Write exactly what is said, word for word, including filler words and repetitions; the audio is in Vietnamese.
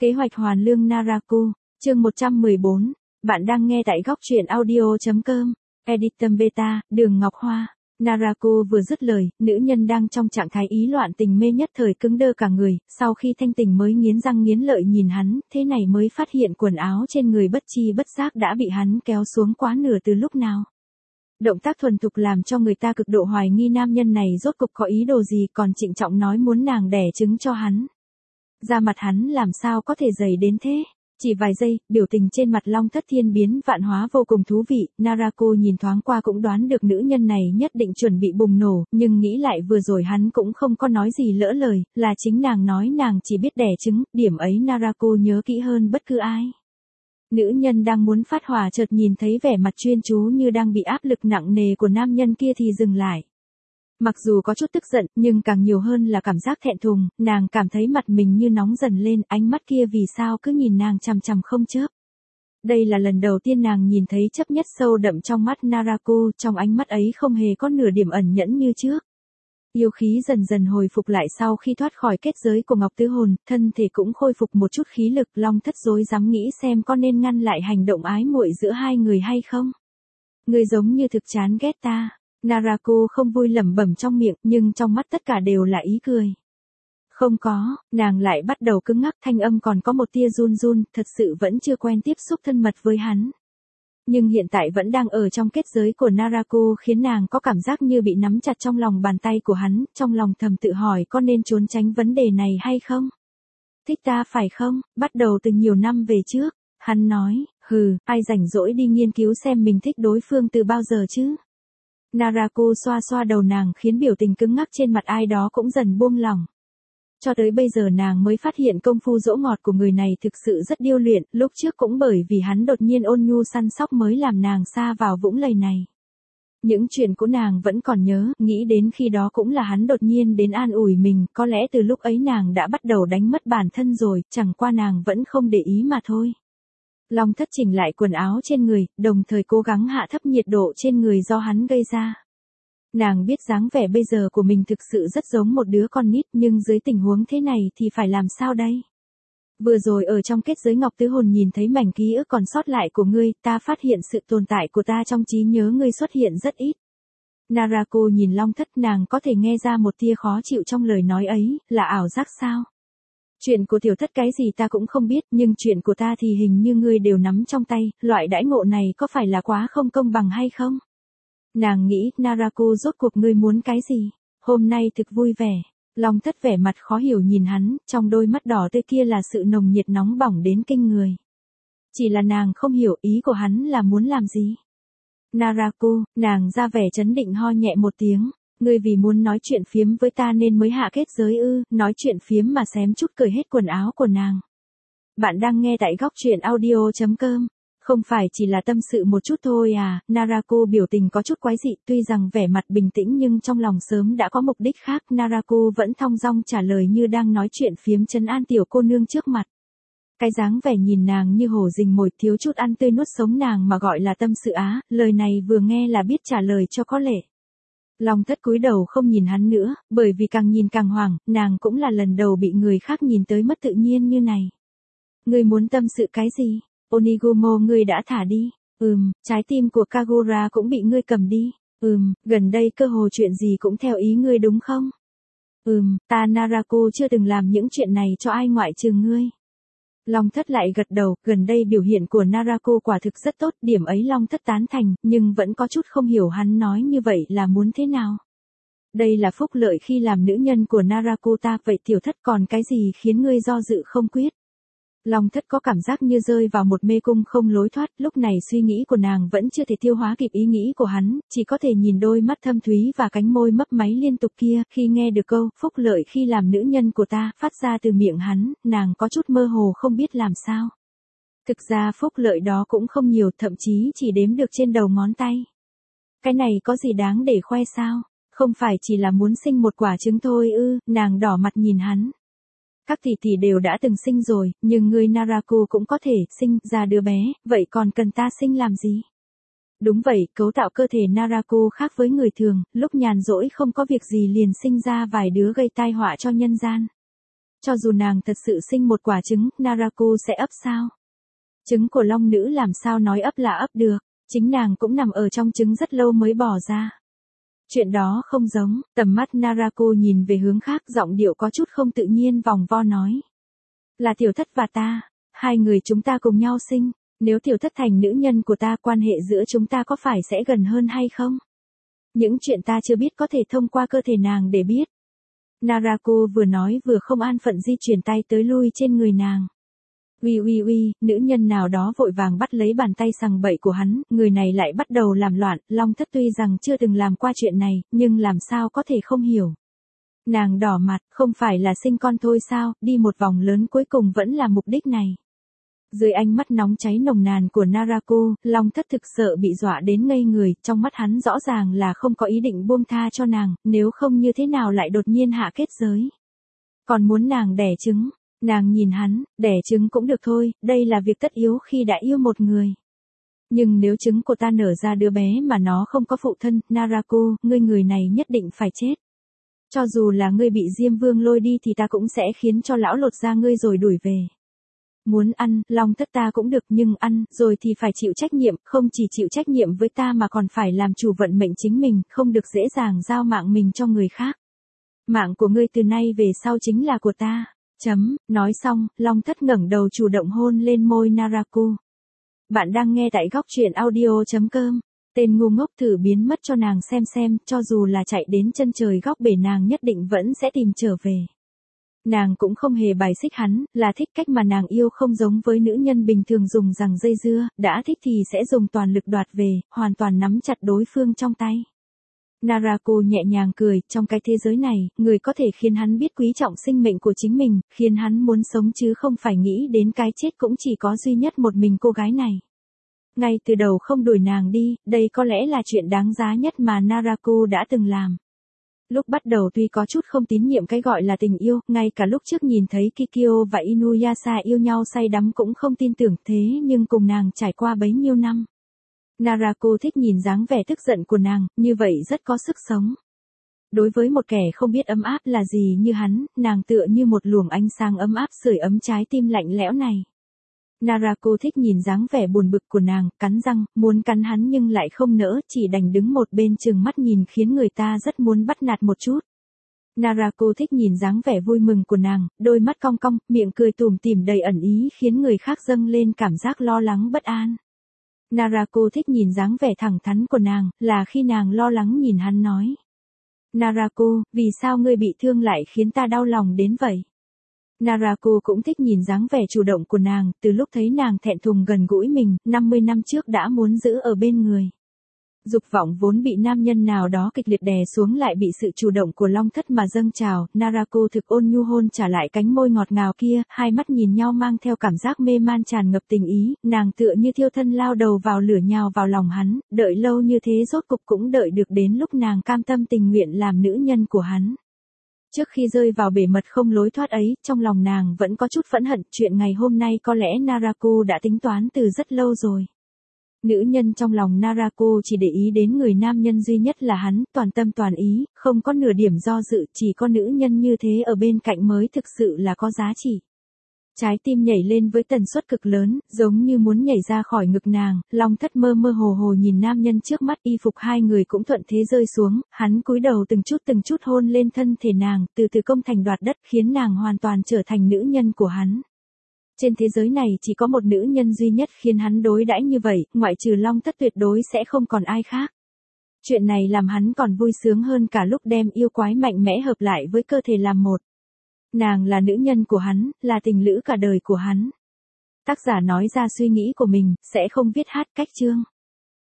Kế hoạch hoàn lương Naraku, chương một trăm mười bốn. Bạn đang nghe tại góc truyện audio.com. Editor Beta, Đường Ngọc Hoa. Naraku vừa dứt lời, nữ nhân đang trong trạng thái ý loạn tình mê nhất thời cứng đơ cả người, sau khi thanh tỉnh mới nghiến răng nghiến lợi nhìn hắn, thế này mới phát hiện quần áo trên người bất chi bất giác đã bị hắn kéo xuống quá nửa từ lúc nào. Động tác thuần thục làm cho người ta cực độ hoài nghi nam nhân này rốt cục có ý đồ gì, còn trịnh trọng nói muốn nàng đẻ trứng cho hắn. Da mặt hắn làm sao có thể dày đến thế? Chỉ vài giây, biểu tình trên mặt Long Thất Thiên biến vạn hóa vô cùng thú vị, Naraku nhìn thoáng qua cũng đoán được nữ nhân này nhất định chuẩn bị bùng nổ, nhưng nghĩ lại vừa rồi hắn cũng không có nói gì lỡ lời, là chính nàng nói nàng chỉ biết đẻ trứng, điểm ấy Naraku nhớ kỹ hơn bất cứ ai. Nữ nhân đang muốn phát hỏa chợt nhìn thấy vẻ mặt chuyên chú như đang bị áp lực nặng nề của nam nhân kia thì dừng lại. Mặc dù có chút tức giận, nhưng càng nhiều hơn là cảm giác thẹn thùng, nàng cảm thấy mặt mình như nóng dần lên, ánh mắt kia vì sao cứ nhìn nàng chằm chằm không chớp. Đây là lần đầu tiên nàng nhìn thấy chấp nhất sâu đậm trong mắt Naraku, trong ánh mắt ấy không hề có nửa điểm ẩn nhẫn như trước. Yêu khí dần dần hồi phục lại sau khi thoát khỏi kết giới của Ngọc Tứ Hồn, thân thể cũng khôi phục một chút khí lực. Long Thất rối rắm nghĩ xem có nên ngăn lại hành động ái muội giữa hai người hay không. Người giống như thực chán ghét ta. Naraku không vui lẩm bẩm trong miệng, nhưng trong mắt tất cả đều là ý cười. Không có, nàng lại bắt đầu cứng ngắc, thanh âm còn có một tia run run, thật sự vẫn chưa quen tiếp xúc thân mật với hắn. Nhưng hiện tại vẫn đang ở trong kết giới của Naraku khiến nàng có cảm giác như bị nắm chặt trong lòng bàn tay của hắn, trong lòng thầm tự hỏi có nên trốn tránh vấn đề này hay không. Thích ta phải không, bắt đầu từ nhiều năm về trước, hắn nói, hừ, ai rảnh rỗi đi nghiên cứu xem mình thích đối phương từ bao giờ chứ. Naraku xoa xoa đầu nàng khiến biểu tình cứng ngắc trên mặt ai đó cũng dần buông lỏng. Cho tới bây giờ nàng mới phát hiện công phu dỗ ngọt của người này thực sự rất điêu luyện, lúc trước cũng bởi vì hắn đột nhiên ôn nhu săn sóc mới làm nàng sa vào vũng lầy này. Những chuyện của nàng vẫn còn nhớ, nghĩ đến khi đó cũng là hắn đột nhiên đến an ủi mình, có lẽ từ lúc ấy nàng đã bắt đầu đánh mất bản thân rồi, chẳng qua nàng vẫn không để ý mà thôi. Long Thất chỉnh lại quần áo trên người, đồng thời cố gắng hạ thấp nhiệt độ trên người do hắn gây ra. Nàng biết dáng vẻ bây giờ của mình thực sự rất giống một đứa con nít, nhưng dưới tình huống thế này thì phải làm sao đây? Vừa rồi ở trong kết giới Ngọc Tứ Hồn nhìn thấy mảnh ký ức còn sót lại của ngươi, ta phát hiện sự tồn tại của ta trong trí nhớ ngươi xuất hiện rất ít. Naraku nhìn Long Thất, nàng có thể nghe ra một tia khó chịu trong lời nói ấy, là ảo giác sao? Chuyện của tiểu thất cái gì ta cũng không biết, nhưng chuyện của ta thì hình như ngươi đều nắm trong tay, loại đãi ngộ này có phải là quá không công bằng hay không? Nàng nghĩ, Naraku rốt cuộc ngươi muốn cái gì? Hôm nay thực vui vẻ. Long Thất vẻ mặt khó hiểu nhìn hắn, trong đôi mắt đỏ tươi kia là sự nồng nhiệt nóng bỏng đến kinh người. Chỉ là nàng không hiểu ý của hắn là muốn làm gì. Naraku, nàng ra vẻ trấn định ho nhẹ một tiếng. Ngươi vì muốn nói chuyện phiếm với ta nên mới hạ kết giới ư, nói chuyện phiếm mà xém chút cởi hết quần áo của nàng. Bạn đang nghe tại góc truyện audio.com. Không phải chỉ là tâm sự một chút thôi à, Naraku biểu tình có chút quái dị, tuy rằng vẻ mặt bình tĩnh nhưng trong lòng sớm đã có mục đích khác, Naraku vẫn thong dong trả lời như đang nói chuyện phiếm trấn an tiểu cô nương trước mặt. Cái dáng vẻ nhìn nàng như hổ rình mồi, thiếu chút ăn tươi nuốt sống nàng mà gọi là tâm sự á, lời này vừa nghe là biết trả lời cho có lệ. Long Thất cúi đầu không nhìn hắn nữa, bởi vì càng nhìn càng hoảng, nàng cũng là lần đầu bị người khác nhìn tới mất tự nhiên như này. Ngươi muốn tâm sự cái gì? Onigumo ngươi đã thả đi. Ừm, trái tim của Kagura cũng bị ngươi cầm đi. Ừm, gần đây cơ hồ chuyện gì cũng theo ý ngươi đúng không? Ừm, ta Naraku chưa từng làm những chuyện này cho ai ngoại trừ ngươi. Long Thất lại gật đầu, gần đây biểu hiện của Naraku quả thực rất tốt, điểm ấy Long Thất tán thành, nhưng vẫn có chút không hiểu hắn nói như vậy là muốn thế nào. Đây là phúc lợi khi làm nữ nhân của Naraku ta, vậy tiểu thất còn cái gì khiến ngươi do dự không quyết? Long Thất có cảm giác như rơi vào một mê cung không lối thoát, lúc này suy nghĩ của nàng vẫn chưa thể tiêu hóa kịp ý nghĩ của hắn, chỉ có thể nhìn đôi mắt thâm thúy và cánh môi mấp máy liên tục kia, khi nghe được câu, phúc lợi khi làm nữ nhân của ta, phát ra từ miệng hắn, nàng có chút mơ hồ không biết làm sao. Thực ra phúc lợi đó cũng không nhiều, thậm chí chỉ đếm được trên đầu ngón tay. Cái này có gì đáng để khoe sao? Không phải chỉ là muốn sinh một quả trứng thôi ư, nàng đỏ mặt nhìn hắn. Các tỷ tỷ đều đã từng sinh rồi, nhưng ngươi Naraku cũng có thể sinh ra đứa bé, vậy còn cần ta sinh làm gì? Đúng vậy, cấu tạo cơ thể Naraku khác với người thường, lúc nhàn rỗi không có việc gì liền sinh ra vài đứa gây tai họa cho nhân gian. Cho dù nàng thật sự sinh một quả trứng, Naraku sẽ ấp sao? Trứng của long nữ làm sao nói ấp là ấp được, chính nàng cũng nằm ở trong trứng rất lâu mới bỏ ra. Chuyện đó không giống, tầm mắt Naraku nhìn về hướng khác, giọng điệu có chút không tự nhiên vòng vo nói. Là tiểu thất và ta, hai người chúng ta cùng nhau sinh, nếu tiểu thất thành nữ nhân của ta, quan hệ giữa chúng ta có phải sẽ gần hơn hay không? Những chuyện ta chưa biết có thể thông qua cơ thể nàng để biết. Naraku vừa nói vừa không an phận di chuyển tay tới lui trên người nàng. Uy uy uy, nữ nhân nào đó vội vàng bắt lấy bàn tay sằng bậy của hắn, người này lại bắt đầu làm loạn, Long Thất tuy rằng chưa từng làm qua chuyện này, nhưng làm sao có thể không hiểu. Nàng đỏ mặt, không phải là sinh con thôi sao, đi một vòng lớn cuối cùng vẫn là mục đích này. Dưới ánh mắt nóng cháy nồng nàn của Naraku, Long Thất thực sợ bị dọa đến ngây người, trong mắt hắn rõ ràng là không có ý định buông tha cho nàng, nếu không như thế nào lại đột nhiên hạ kết giới. Còn muốn nàng đẻ trứng. Nàng nhìn hắn, đẻ trứng cũng được thôi, đây là việc tất yếu khi đã yêu một người. Nhưng nếu trứng của ta nở ra đứa bé mà nó không có phụ thân, Naraku, ngươi người này nhất định phải chết. Cho dù là ngươi bị Diêm Vương lôi đi thì ta cũng sẽ khiến cho lão lột da ngươi rồi đuổi về. Muốn ăn, Long Thất ta cũng được, nhưng ăn, rồi thì phải chịu trách nhiệm, không chỉ chịu trách nhiệm với ta mà còn phải làm chủ vận mệnh chính mình, không được dễ dàng giao mạng mình cho người khác. Mạng của ngươi từ nay về sau chính là của ta. Chấm, nói xong, Long Thất ngẩng đầu chủ động hôn lên môi Naraku. Bạn đang nghe tại góc truyện audio chấm com. Tên ngu ngốc thử biến mất cho nàng xem xem, cho dù là chạy đến chân trời góc bể nàng nhất định vẫn sẽ tìm trở về. Nàng cũng không hề bài xích hắn, là thích cách mà nàng yêu không giống với nữ nhân bình thường dùng rằng dây dưa, đã thích thì sẽ dùng toàn lực đoạt về, hoàn toàn nắm chặt đối phương trong tay. Naraku nhẹ nhàng cười, trong cái thế giới này, người có thể khiến hắn biết quý trọng sinh mệnh của chính mình, khiến hắn muốn sống chứ không phải nghĩ đến cái chết cũng chỉ có duy nhất một mình cô gái này. Ngay từ đầu không đuổi nàng đi, đây có lẽ là chuyện đáng giá nhất mà Naraku đã từng làm. Lúc bắt đầu tuy có chút không tín nhiệm cái gọi là tình yêu, ngay cả lúc trước nhìn thấy Kikyo và Inuyasha yêu nhau say đắm cũng không tin tưởng, thế nhưng cùng nàng trải qua bấy nhiêu năm. Naraku thích nhìn dáng vẻ tức giận của nàng, như vậy rất có sức sống. Đối với một kẻ không biết ấm áp là gì như hắn, nàng tựa như một luồng ánh sáng ấm áp sưởi ấm trái tim lạnh lẽo này. Naraku thích nhìn dáng vẻ buồn bực của nàng, cắn răng, muốn cắn hắn nhưng lại không nỡ, chỉ đành đứng một bên trừng mắt nhìn khiến người ta rất muốn bắt nạt một chút. Naraku thích nhìn dáng vẻ vui mừng của nàng, đôi mắt cong cong, miệng cười tủm tỉm đầy ẩn ý khiến người khác dâng lên cảm giác lo lắng bất an. Naraku thích nhìn dáng vẻ thẳng thắn của nàng, là khi nàng lo lắng nhìn hắn nói. Naraku, vì sao ngươi bị thương lại khiến ta đau lòng đến vậy? Naraku cũng thích nhìn dáng vẻ chủ động của nàng, từ lúc thấy nàng thẹn thùng gần gũi mình, năm mươi năm trước đã muốn giữ ở bên người. Dục vọng vốn bị nam nhân nào đó kịch liệt đè xuống lại bị sự chủ động của Long Thất mà dâng trào, Naraku thực ôn nhu hôn trả lại cánh môi ngọt ngào kia, hai mắt nhìn nhau mang theo cảm giác mê man tràn ngập tình ý, nàng tựa như thiêu thân lao đầu vào lửa nhào vào lòng hắn, đợi lâu như thế rốt cục cũng đợi được đến lúc nàng cam tâm tình nguyện làm nữ nhân của hắn. Trước khi rơi vào bể mật không lối thoát ấy, trong lòng nàng vẫn có chút phẫn hận, chuyện ngày hôm nay có lẽ Naraku đã tính toán từ rất lâu rồi. Nữ nhân trong lòng Naraku chỉ để ý đến người nam nhân duy nhất là hắn, toàn tâm toàn ý, không có nửa điểm do dự, chỉ có nữ nhân như thế ở bên cạnh mới thực sự là có giá trị. Trái tim nhảy lên với tần suất cực lớn, giống như muốn nhảy ra khỏi ngực nàng, Long Thất mơ mơ hồ hồ nhìn nam nhân trước mắt, y phục hai người cũng thuận thế rơi xuống, hắn cúi đầu từng chút từng chút hôn lên thân thể nàng, từ từ công thành đoạt đất, khiến nàng hoàn toàn trở thành nữ nhân của hắn. Trên thế giới này chỉ có một nữ nhân duy nhất khiến hắn đối đãi như vậy, ngoại trừ Long Thất tuyệt đối sẽ không còn ai khác. Chuyện này làm hắn còn vui sướng hơn cả lúc đem yêu quái mạnh mẽ hợp lại với cơ thể làm một. Nàng là nữ nhân của hắn, là tình lữ cả đời của hắn. Tác giả nói ra suy nghĩ của mình, sẽ không viết hát cách chương.